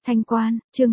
Thanh Quan, chương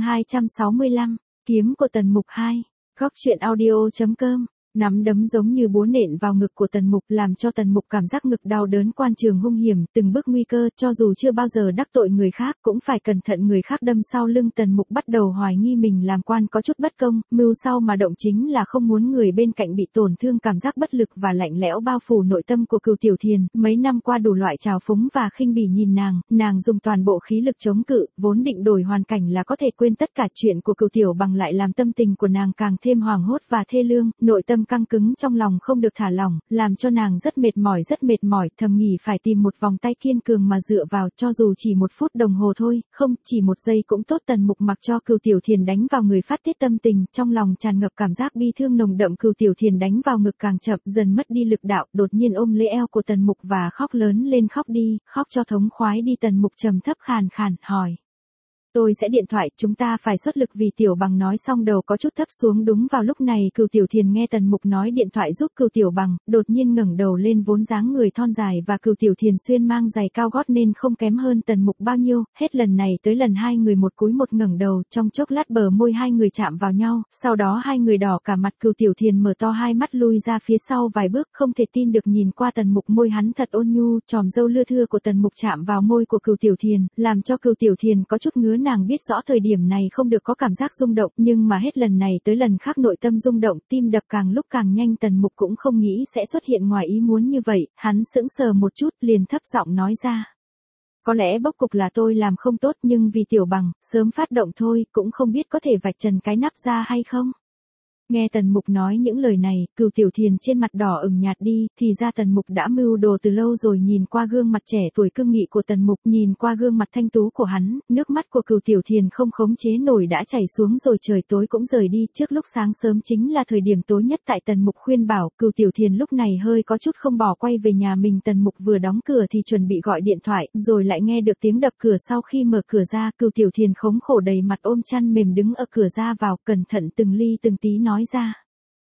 265, kiếm của Tần Mục 2, góc truyện audio.com. Nắm đấm giống như búa nện vào ngực của Tần Mục làm cho Tần Mục cảm giác ngực đau đớn quan trường hung hiểm, từng bước nguy cơ, cho dù chưa bao giờ đắc tội người khác cũng phải cẩn thận người khác đâm sau lưng. Tần Mục bắt đầu hoài nghi mình làm quan có chút bất công, mưu sau mà động chính là không muốn người bên cạnh bị tổn thương. Cảm giác bất lực và lạnh lẽo bao phủ nội tâm của Cửu Tiểu Thiền, mấy năm qua đủ loại trào phúng và khinh bỉ nhìn nàng dùng toàn bộ khí lực chống cự, vốn định đổi hoàn cảnh là có thể quên tất cả. Chuyện của Cửu Tiểu Bằng lại làm tâm tình của nàng càng thêm hoảng hốt và thê lương, nội tâm căng cứng trong lòng không được thả lỏng, làm cho nàng rất mệt mỏi, thầm nghĩ phải tìm một vòng tay kiên cường mà dựa vào, cho dù chỉ một phút đồng hồ thôi, không, chỉ một giây cũng tốt. Tần Mục mặc cho Cửu Tiểu Thiền đánh vào người phát tiết tâm tình, trong lòng tràn ngập cảm giác bi thương nồng đậm. Cửu Tiểu Thiền đánh vào ngực càng chậm, dần mất đi lực đạo, đột nhiên ôm lấy eo của Tần Mục và khóc lớn lên. Khóc đi, khóc cho thống khoái đi. Tần Mục trầm thấp khàn khàn hỏi. Tôi sẽ điện thoại, chúng ta phải xuất lực vì Tiểu Bằng. Nói xong đầu có chút thấp xuống. Đúng vào lúc này Cửu Tiểu Thiền nghe Tần Mục nói điện thoại giúp Cửu Tiểu Bằng, đột nhiên ngẩng đầu lên. Vốn dáng người thon dài và Cửu Tiểu Thiền xuyên mang giày cao gót nên không kém hơn Tần Mục bao nhiêu, hết lần này tới lần hai người một cúi một ngẩng đầu, trong chốc lát bờ môi hai người chạm vào nhau, sau đó hai người đỏ cả mặt. Cửu Tiểu Thiền mở to hai mắt lui ra phía sau vài bước, không thể tin được nhìn qua Tần Mục. Môi hắn thật ôn nhu, chòm râu lưa thưa của Tần Mục chạm vào môi của Cửu Tiểu Thiền, làm cho Cửu Tiểu Thiền có chút ngứa. Nàng biết rõ thời điểm này không được có cảm giác rung động, nhưng mà hết lần này tới lần khác nội tâm rung động, tim đập càng lúc càng nhanh. Tần Mục cũng không nghĩ sẽ xuất hiện ngoài ý muốn như vậy, hắn sững sờ một chút liền thấp giọng nói ra. Có lẽ bốc cục là tôi làm không tốt, nhưng vì Tiểu Bằng, sớm phát động thôi, cũng không biết có thể vạch trần cái nắp ra hay không. Nghe Tần Mục nói những lời này, Cửu Tiểu Thiền trên mặt đỏ ửng nhạt đi, thì ra Tần Mục đã mưu đồ từ lâu rồi. Nhìn qua gương mặt trẻ tuổi cương nghị của Tần Mục, nhìn qua gương mặt thanh tú của hắn, nước mắt của Cửu Tiểu Thiền không khống chế nổi đã chảy xuống rồi. Trời tối cũng rời đi, trước lúc sáng sớm chính là thời điểm tối nhất tại Tần Mục khuyên bảo. Cửu Tiểu Thiền lúc này hơi có chút không bỏ quay về nhà mình. Tần Mục vừa đóng cửa thì chuẩn bị gọi điện thoại, rồi lại nghe được tiếng đập cửa. Sau khi mở cửa ra, Cửu Tiểu Thiền khốn khổ đầy mặt ôm chăn mềm đứng ở cửa ra vào, cẩn thận từng ly từng tí nói ra.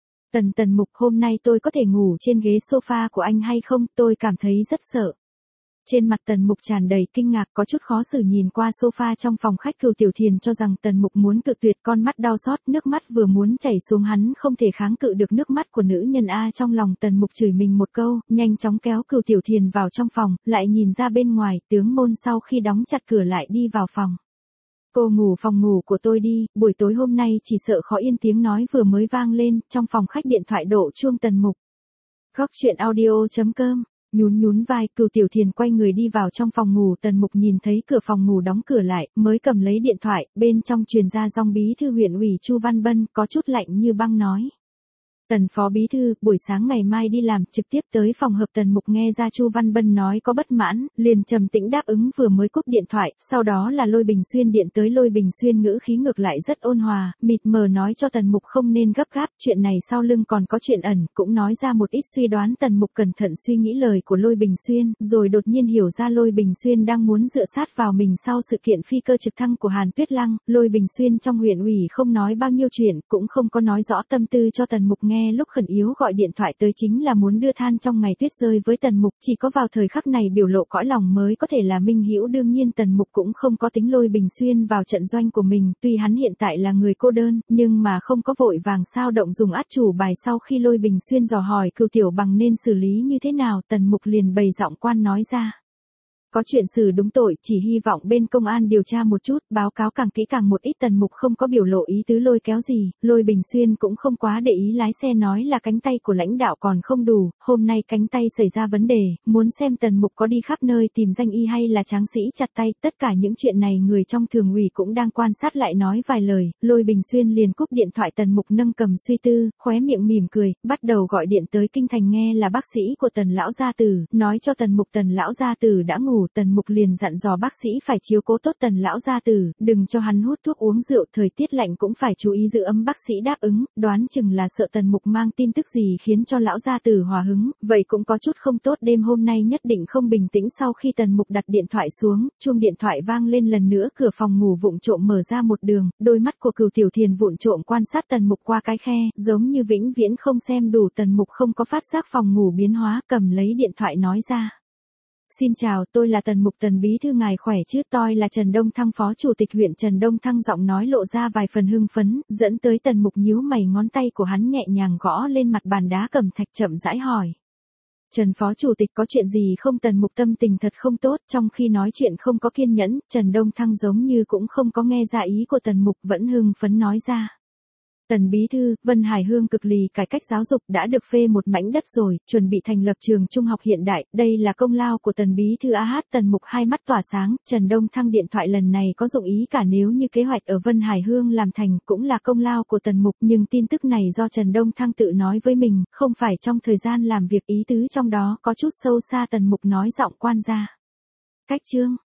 Tần Mục, hôm nay tôi có thể ngủ trên ghế sofa của anh hay không, tôi cảm thấy rất sợ. Trên mặt Tần Mục tràn đầy kinh ngạc, có chút khó xử nhìn qua sofa trong phòng khách. Cửu Tiểu Thiền cho rằng Tần Mục muốn cự tuyệt, con mắt đau xót, nước mắt vừa muốn chảy xuống. Hắn không thể kháng cự được nước mắt của nữ nhân a. Trong lòng Tần Mục chửi mình một câu, nhanh chóng kéo Cửu Tiểu Thiền vào trong phòng, lại nhìn ra bên ngoài, tướng môn sau khi đóng chặt cửa lại đi vào phòng. Cô ngủ phòng ngủ của tôi đi, buổi tối hôm nay chỉ sợ khó yên. Tiếng nói vừa mới vang lên, trong phòng khách điện thoại đổ chuông. Tần Mục. Góc truyện audio.com. Nhún vai, Cửu Tiểu Thiền quay người đi vào trong phòng ngủ. Tần Mục nhìn thấy cửa phòng ngủ đóng cửa lại, mới cầm lấy điện thoại, bên trong truyền ra giọng bí thư huyện ủy Chu Văn Bân, có chút lạnh như băng nói. Tần phó bí thư, buổi sáng ngày mai đi làm, trực tiếp tới phòng họp. Tần Mục nghe ra Chu Văn Bân nói có bất mãn, liền trầm tĩnh đáp ứng, vừa mới cúp điện thoại, sau đó là Lôi Bình Xuyên điện tới. Lôi Bình Xuyên ngữ khí ngược lại rất ôn hòa, mịt mờ nói cho Tần Mục không nên gấp gáp, chuyện này sau lưng còn có chuyện ẩn, cũng nói ra một ít suy đoán. Tần Mục cẩn thận suy nghĩ lời của Lôi Bình Xuyên, rồi đột nhiên hiểu ra Lôi Bình Xuyên đang muốn dựa sát vào mình sau sự kiện phi cơ trực thăng của Hàn Tuyết Lăng. Lôi Bình Xuyên trong huyện ủy không nói bao nhiêu chuyện, cũng không có nói rõ tâm tư cho Tần Mục nghe. Lúc khẩn yếu gọi điện thoại tới chính là muốn đưa than trong ngày tuyết rơi với Tần Mục, chỉ có vào thời khắc này biểu lộ cõi lòng mới có thể là minh hữu. Đương nhiên Tần Mục cũng không có tính Lôi Bình Xuyên vào trận doanh của mình, tuy hắn hiện tại là người cô đơn, nhưng mà không có vội vàng sao động dùng át chủ bài. Sau khi Lôi Bình Xuyên dò hỏi Cửu Tiểu Bằng nên xử lý như thế nào, Tần Mục liền bày giọng quan nói ra. Có chuyện xử đúng tội, chỉ hy vọng bên công an điều tra một chút, báo cáo càng kỹ càng một ít. Tần Mục không có biểu lộ ý tứ lôi kéo gì, Lôi Bình Xuyên cũng không quá để ý, lái xe nói là cánh tay của lãnh đạo còn không đủ, hôm nay cánh tay xảy ra vấn đề, muốn xem Tần Mục có đi khắp nơi tìm danh y hay là tráng sĩ chặt tay. Tất cả những chuyện này người trong thường ủy cũng đang quan sát, lại nói vài lời, Lôi Bình Xuyên liền cúp điện thoại. Tần Mục nâng cầm suy tư, khóe miệng mỉm cười, bắt đầu gọi điện tới kinh thành, nghe là bác sĩ của Tần lão gia tử, nói cho Tần Mục Tần lão gia tử đã ngủ. Tần Mục liền dặn dò bác sĩ phải chiếu cố tốt Tần lão gia tử, đừng cho hắn hút thuốc uống rượu, thời tiết lạnh cũng phải chú ý giữ ấm. Bác sĩ đáp ứng, đoán chừng là sợ Tần Mục mang tin tức gì khiến cho lão gia tử hòa hứng, vậy cũng có chút không tốt, đêm hôm nay nhất định không bình tĩnh. Sau khi Tần Mục đặt điện thoại xuống, chuông điện thoại vang lên lần nữa, cửa phòng ngủ vụng trộm mở ra một đường, đôi mắt của Cửu Tiểu Thiền vụng trộm quan sát Tần Mục qua cái khe, giống như vĩnh viễn không xem đủ. Tần Mục không có phát giác phòng ngủ biến hóa, cầm lấy điện thoại nói ra. Xin chào, tôi là Tần Mục. Tần bí thư ngài khỏe chứ? Tôi là Trần Đông Thăng, phó chủ tịch huyện. Trần Đông Thăng giọng nói lộ ra vài phần hưng phấn, dẫn tới Tần Mục nhíu mày, ngón tay của hắn nhẹ nhàng gõ lên mặt bàn đá cẩm thạch, chậm rãi hỏi. Trần phó chủ tịch, có chuyện gì không? Tần Mục tâm tình thật không tốt, trong khi nói chuyện không có kiên nhẫn. Trần Đông Thăng giống như cũng không có nghe ra ý của Tần Mục, vẫn hưng phấn nói ra. Tần bí thư, Vân Hải Hương cực lì cải cách giáo dục đã được phê một mảnh đất rồi, chuẩn bị thành lập trường trung học hiện đại, đây là công lao của Tần bí thư AH. Tần Mục hai mắt tỏa sáng, Trần Đông Thăng điện thoại lần này có dụng ý cả, nếu như kế hoạch ở Vân Hải Hương làm thành cũng là công lao của Tần Mục, nhưng tin tức này do Trần Đông Thăng tự nói với mình, không phải trong thời gian làm việc, ý tứ trong đó có chút sâu xa. Tần Mục nói giọng quan gia. Cách chương